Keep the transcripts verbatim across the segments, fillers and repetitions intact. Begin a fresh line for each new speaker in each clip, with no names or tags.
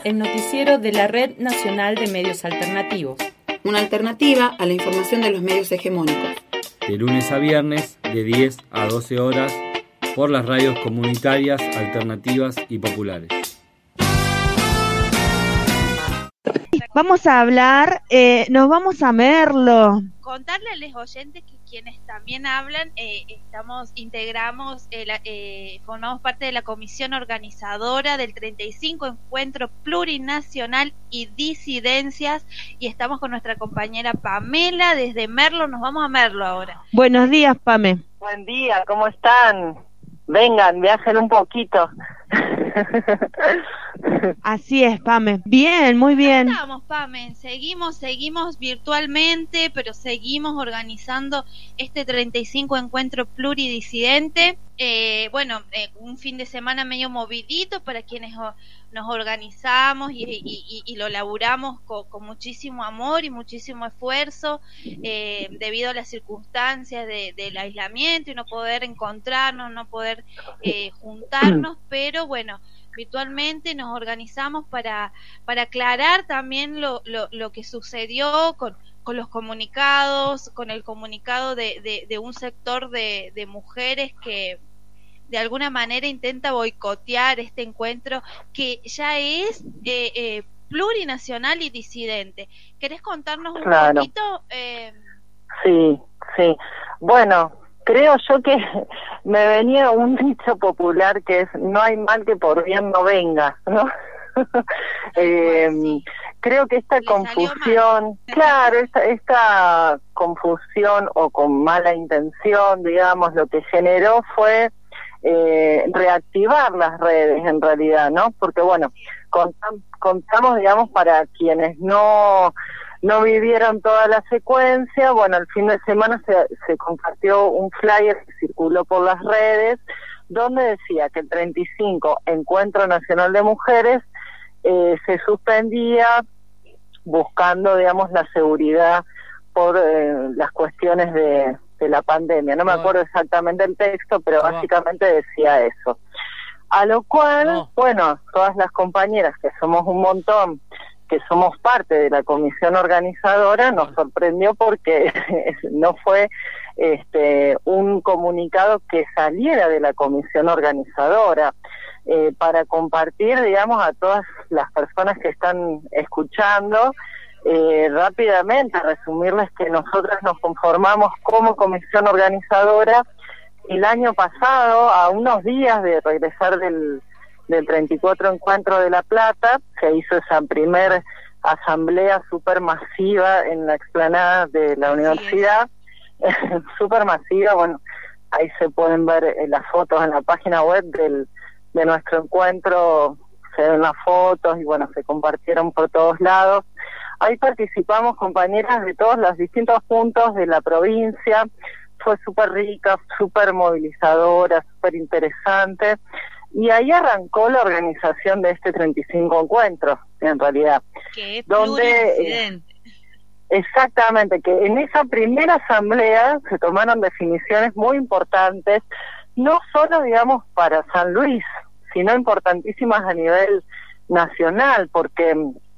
el noticiero de la Red Nacional de Medios Alternativos.
Una alternativa a la información de los medios hegemónicos.
De lunes a viernes, de diez a doce horas, por las radios comunitarias, alternativas y populares.
Vamos a hablar, eh, nos vamos a Merlo.
Contarle a los oyentes que quienes también hablan, eh, estamos, integramos, eh, la, eh, formamos parte de la comisión organizadora del treinta y cinco Encuentro Plurinacional y Disidencias, y estamos con nuestra compañera Pamela desde Merlo. Nos vamos a Merlo ahora.
Buenos días, Pame.
Buen día, ¿cómo están? Vengan, viajen un poquito.
Así es, Pame. Bien, muy bien.
Estamos, Pame. Seguimos, seguimos virtualmente, pero seguimos organizando este treinta y cinco Encuentro Pluridisidente. Eh, bueno, eh, un fin de semana medio movidito para quienes o, nos organizamos y, y, y, y lo laburamos con, con muchísimo amor y muchísimo esfuerzo, eh, debido a las circunstancias de, del aislamiento y no poder encontrarnos, no poder eh, juntarnos, pero bueno, virtualmente nos organizamos para, para aclarar también lo, lo, lo que sucedió con, con los comunicados, con el comunicado de, de, de un sector de, de mujeres que de alguna manera intenta boicotear este encuentro que ya es eh, eh, plurinacional y disidente. ¿Querés contarnos un
claro.
poquito? Eh...
Sí, sí. Bueno, creo yo que me venía un dicho popular que es: no hay mal que por bien no venga, ¿no? eh, sí. Creo que esta Le confusión, claro, esta, esta confusión o con mala intención, digamos, lo que generó fue Eh, reactivar las redes en realidad, ¿no? Porque bueno, contam, contamos, digamos, para quienes no no vivieron toda la secuencia, bueno, el fin de semana se, se compartió un flyer que circuló por las redes, donde decía que el treinta y cinco Encuentro Nacional de Mujeres eh, se suspendía buscando, digamos, la seguridad por eh, las cuestiones de de la pandemia. No me acuerdo exactamente el texto, pero básicamente decía eso. A lo cual, no. bueno, todas las compañeras, que somos un montón, que somos parte de la comisión organizadora, nos sorprendió porque no fue este un comunicado que saliera de la comisión organizadora, eh, para compartir, digamos, a todas las personas que están escuchando. Eh, rápidamente resumirles que nosotras nos conformamos como comisión organizadora el año pasado, a unos días de regresar del, del treinta y cuatro Encuentro de La Plata. Se hizo esa primer asamblea supermasiva en la explanada de la universidad, supermasiva. Bueno, ahí se pueden ver eh, las fotos en la página web del, de nuestro encuentro, se ven las fotos y bueno, se compartieron por todos lados. Ahí participamos compañeras de todos los distintos puntos de la provincia. Fue súper rica, súper movilizadora, súper interesante. Y ahí arrancó la organización de este treinta y cinco Encuentros, en realidad.
Que es
donde eh, exactamente, que en esa primera asamblea se tomaron definiciones muy importantes, no solo, digamos, para San Luis, sino importantísimas a nivel nacional, porque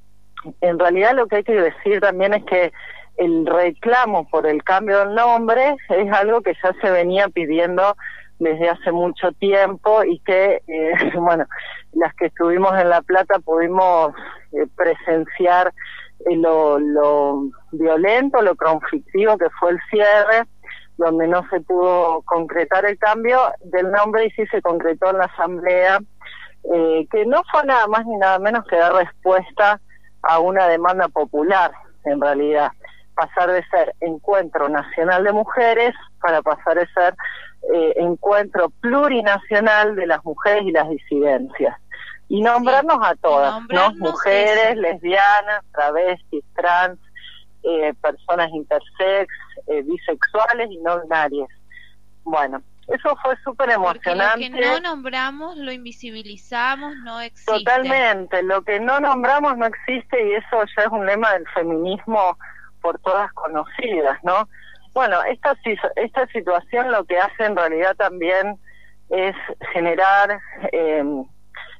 en realidad lo que hay que decir también es que el reclamo por el cambio del nombre es algo que ya se venía pidiendo desde hace mucho tiempo y que, eh, bueno, las que estuvimos en La Plata pudimos eh, presenciar eh, lo, lo violento, lo conflictivo que fue el cierre, donde no se pudo concretar el cambio del nombre y sí se concretó en la asamblea, eh, que no fue nada más ni nada menos que dar respuesta a una demanda popular, en realidad, pasar de ser Encuentro Nacional de Mujeres para pasar a ser eh, Encuentro Plurinacional de las Mujeres y las Disidencias, y nombrarnos sí, a todas, nombrarnos ¿no? Mujeres, eso. lesbianas, travestis, trans, eh, personas intersex, eh, bisexuales y no binarias. Bueno, eso fue súper emocionante.
Porque lo que no nombramos, lo invisibilizamos, no existe.
Totalmente, lo que no nombramos no existe, y eso ya es un lema del feminismo por todas conocidas, ¿no? Bueno, esta, esta situación lo que hace en realidad también es generar eh,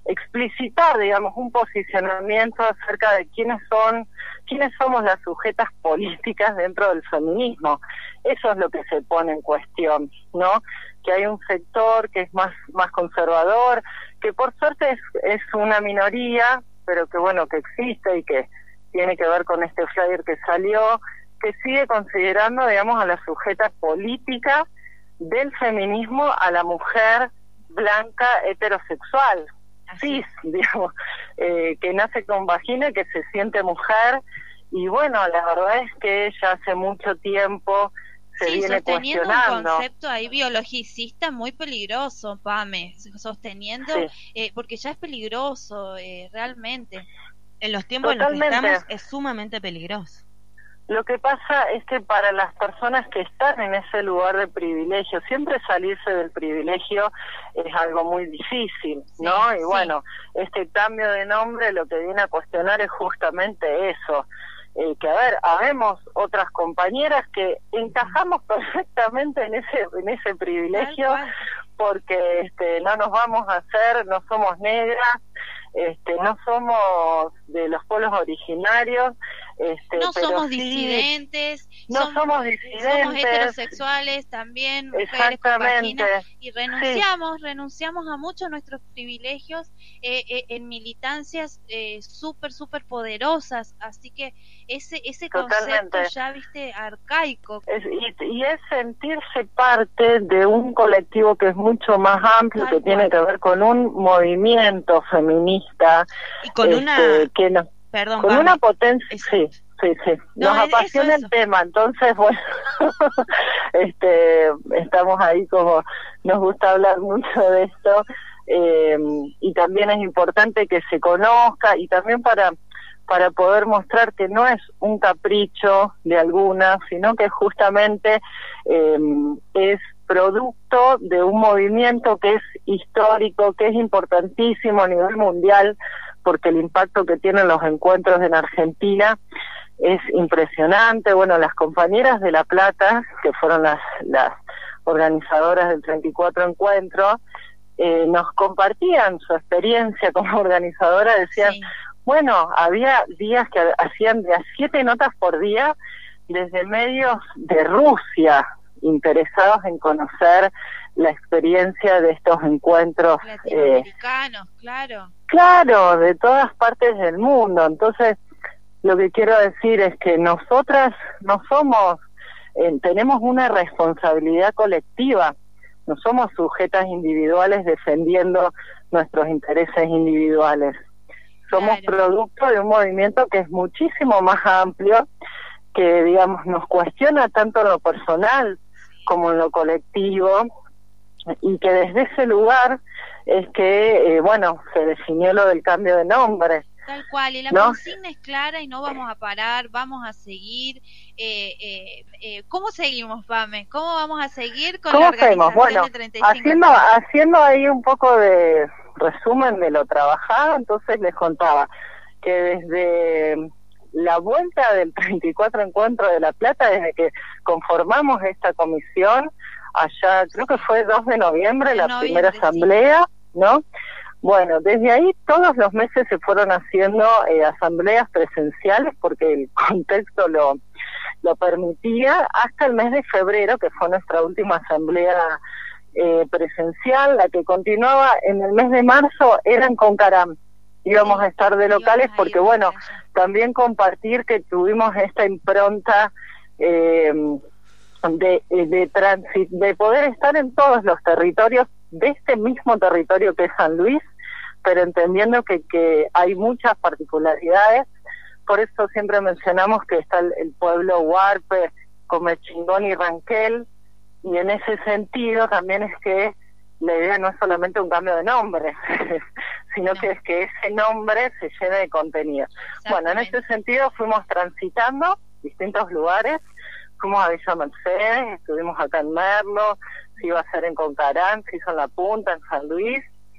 explicitar, digamos, un posicionamiento acerca de quiénes son, quiénes somos las sujetas políticas dentro del feminismo. Eso es lo que se pone en cuestión, ¿no? Que hay un sector que es más, más conservador, que por suerte es, es una minoría, pero que bueno, que existe y que tiene que ver con este flyer que salió, que sigue considerando, digamos, a la sujeta política del feminismo a la mujer blanca heterosexual, cis, digamos, eh, que nace con vagina, que se siente mujer, y bueno, la verdad es que ya hace mucho tiempo se
sí,
viene
sosteniendo
cuestionando.
un concepto ahí biologicista muy peligroso, Pame, sosteniendo,
Sí.
eh, porque ya es peligroso, eh, realmente.
En los tiempos
Totalmente.
en los que estamos es sumamente peligroso.
Lo que pasa es que para las personas que están en ese lugar de privilegio, siempre salirse del privilegio es algo muy difícil, ¿no?
Sí,
y
sí.
bueno, este cambio de nombre lo que viene a cuestionar es justamente eso. Eh, que a ver, habemos otras compañeras que encajamos perfectamente en ese en ese privilegio,
Tal cual.
porque este no nos vamos a hacer, no somos negras, este no somos de los pueblos originarios, este
No
pero
somos
sí,
disidentes,
no somos disidentes,
somos heterosexuales también, mujeres con
exactamente,
vagina, y renunciamos, renunciamos a muchos de nuestros privilegios eh, eh, en militancias eh, súper, súper poderosas, así que ese ese
Totalmente.
concepto ya, viste, arcaico.
Es, y, y es sentirse parte de un colectivo que es mucho más amplio,
Tal
que tiene
cual.
que ver con un movimiento feminista,
Y con
este,
una...
que no,
Perdón,
con
Pame,
una potencia,
es-
sí, sí, sí,
No,
nos
es-
apasiona
eso,
el tema, entonces bueno, este, estamos ahí como, nos gusta hablar mucho de esto, eh, y también es importante que se conozca, y también para para poder mostrar que no es un capricho de algunas, sino que justamente eh, es producto de un movimiento que es histórico, que es importantísimo a nivel mundial, porque el impacto que tienen los encuentros en Argentina es impresionante. Bueno, las compañeras de La Plata, que fueron las, las organizadoras del treinta y cuatro encuentro, eh, nos compartían su experiencia como organizadora, decían,
Sí.
bueno, había días que hacían de a siete notas por día desde medios de Rusia, interesados en conocer la experiencia de estos encuentros. Eh,
Latinoamericanos, claro.
claro, de todas partes del mundo. Entonces, lo que quiero decir es que nosotras no somos, eh, tenemos una responsabilidad colectiva, no somos sujetas individuales defendiendo nuestros intereses individuales. Somos
Claro.
producto de un movimiento que es muchísimo más amplio, que, digamos, nos cuestiona tanto en lo personal como en lo colectivo, y que desde ese lugar es que, eh, bueno, se definió lo del cambio de nombre.
Tal cual, y la
¿No?
consigna es clara y no vamos a parar, vamos a seguir. Eh, eh, eh, ¿Cómo seguimos, Pame? ¿Cómo vamos a seguir con
¿Cómo
la
hacemos?
organización
Bueno,
de treinta y cinco?
haciendo, haciendo ahí un poco de resumen de lo trabajado, entonces les contaba que desde la vuelta del treinta y cuatro Encuentro de La Plata, desde que conformamos esta comisión, allá creo que fue dos de noviembre,
En
la
noviembre,
primera
sí.
asamblea, ¿no? Bueno, desde ahí todos los meses se fueron haciendo eh, asambleas presenciales porque el contexto lo, lo permitía, hasta el mes de febrero, que fue nuestra última asamblea eh, presencial. La que continuaba en el mes de marzo era en Concaram. Íbamos
Sí,
a estar de locales
íbamos a
porque,
ir
bueno,
para allá.
también compartir que tuvimos esta impronta eh, de, de transit, de poder estar en todos los territorios de este mismo territorio que es San Luis, pero entendiendo que, que hay muchas particularidades. Por eso siempre mencionamos que está el, el pueblo Huarpe, Comechingón y Ranquel, y en ese sentido también es que la idea no es solamente un cambio de nombre, sino
No.
que es que ese nombre se llene de contenido. Bueno, en ese sentido fuimos transitando distintos lugares, fuimos a Villa Mercedes, estuvimos acá en Merlo, se iba a hacer en Concarán, se hizo en La Punta, en San Luis,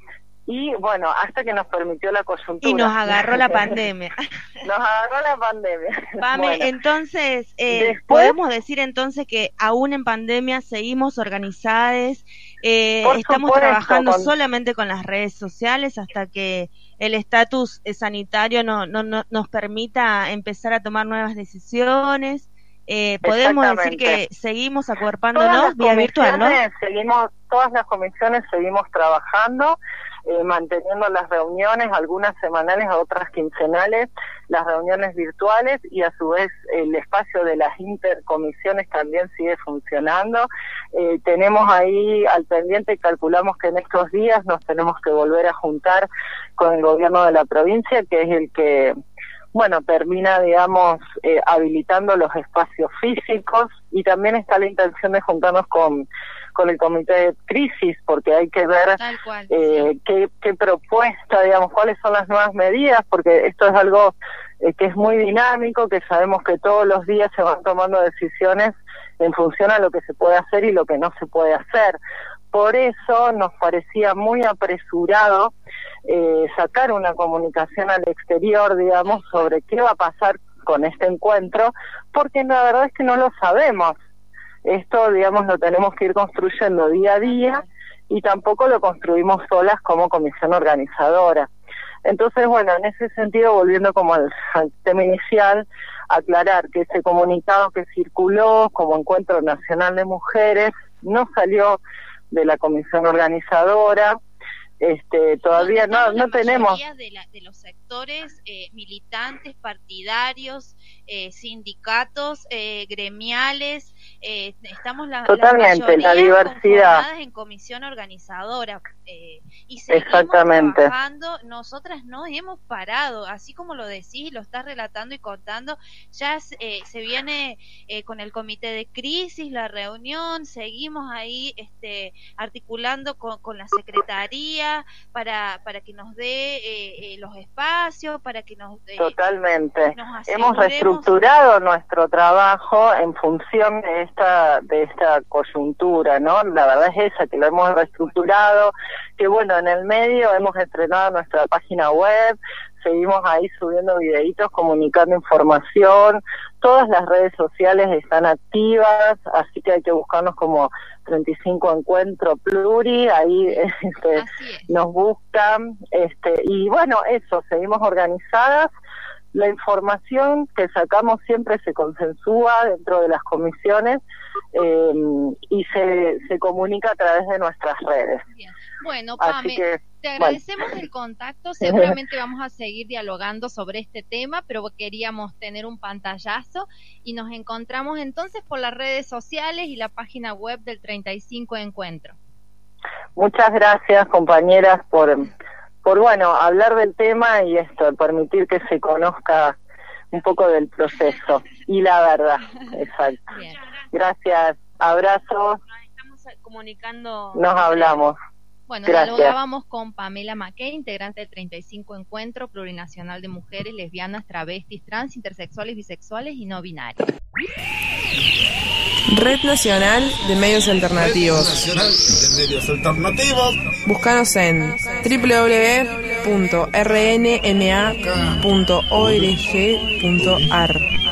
y bueno, hasta que nos permitió la coyuntura.
Y nos agarró la pandemia.
Nos agarró la pandemia.
Pame,
Bueno,
entonces, eh,
después-
podemos decir entonces que aún en pandemia seguimos organizadas, eh,
Por
estamos
supuesto,
trabajando
con-
solamente con las redes sociales hasta que el estatus eh, sanitario no, no, no- nos permita empezar a tomar nuevas decisiones. Eh, podemos decir
Exactamente.
que seguimos
todas
acuerpándonos
las
vía virtual, ¿no?
comisiones seguimos, todas las comisiones seguimos trabajando, eh, manteniendo las reuniones, algunas semanales, otras quincenales, las reuniones virtuales, y a su vez el espacio de las intercomisiones también sigue funcionando. Eh, tenemos ahí al pendiente, calculamos que en estos días nos tenemos que volver a juntar con el gobierno de la provincia, que es el que, bueno, termina, digamos, eh, habilitando los espacios físicos, y también está la intención de juntarnos con, con el comité de crisis, porque hay que ver
Tal cual.
eh,
sí.
qué, qué propuesta, digamos, cuáles son las nuevas medidas, porque esto es algo eh, que es muy dinámico, que sabemos que todos los días se van tomando decisiones en función a lo que se puede hacer y lo que no se puede hacer. Por eso nos parecía muy apresurado eh, sacar una comunicación al exterior, digamos, sobre qué va a pasar con este encuentro, porque la verdad es que no lo sabemos. Esto, digamos, lo tenemos que ir construyendo día a día, y tampoco lo construimos solas como comisión organizadora. Entonces, bueno, en ese sentido, volviendo como al, al tema inicial, aclarar que ese comunicado que circuló como Encuentro Nacional de Mujeres no salió de la comisión organizadora. Este, todavía no,
Estamos
no
la
tenemos...
mayoría de, la, de los sectores eh, militantes, partidarios, eh, sindicatos, eh, gremiales, eh, estamos la,
Totalmente,
la,
la diversidad.
conformadas en comisión organizadora, eh, y seguimos
Exactamente.
trabajando. Nosotras no hemos parado, así como lo decís, lo estás relatando y contando. Ya eh, se viene eh, con el comité de crisis la reunión, seguimos ahí este, articulando con, con la secretaría para para que nos dé eh, eh, los espacios, para que nos eh,
Totalmente.
nos
Hemos
aseguremos.
reestructurado nuestro trabajo en función de esta de esta coyuntura, ¿no? La verdad es esa, que lo hemos reestructurado, que bueno, en el medio hemos estrenado nuestra página web, seguimos ahí subiendo videitos, comunicando información, todas las redes sociales están activas, así que hay que buscarnos como treinta y cinco Encuentro Pluri, ahí este,
Así es.
nos buscan, este, y bueno, eso, seguimos organizadas. La información que sacamos siempre se consensúa dentro de las comisiones eh, y se, se comunica a través de nuestras redes.
Bien. Bueno,
Así
Pame,
que,
te agradecemos el contacto. Seguramente vamos a seguir dialogando sobre este tema, pero queríamos tener un pantallazo y nos encontramos entonces por las redes sociales y la página web del treinta y cinco Encuentro.
muchas gracias, compañeras, por, por bueno, hablar del tema y esto, permitir que se conozca un poco del proceso y la verdad. Exacto.
Bien.
Gracias, abrazos,
Nos estamos comunicando.
nos hablamos.
Bueno,
Gracias.
dialogábamos con Pamela Mackey, integrante del treinta y cinco Encuentro Plurinacional de Mujeres, Lesbianas, Travestis, Trans, Intersexuales, Bisexuales y No Binarias.
Red Nacional de Medios Alternativos.
Nacional de Medios Alternativos.
Búscanos en doble u doble u doble u punto r n m a punto org punto a r.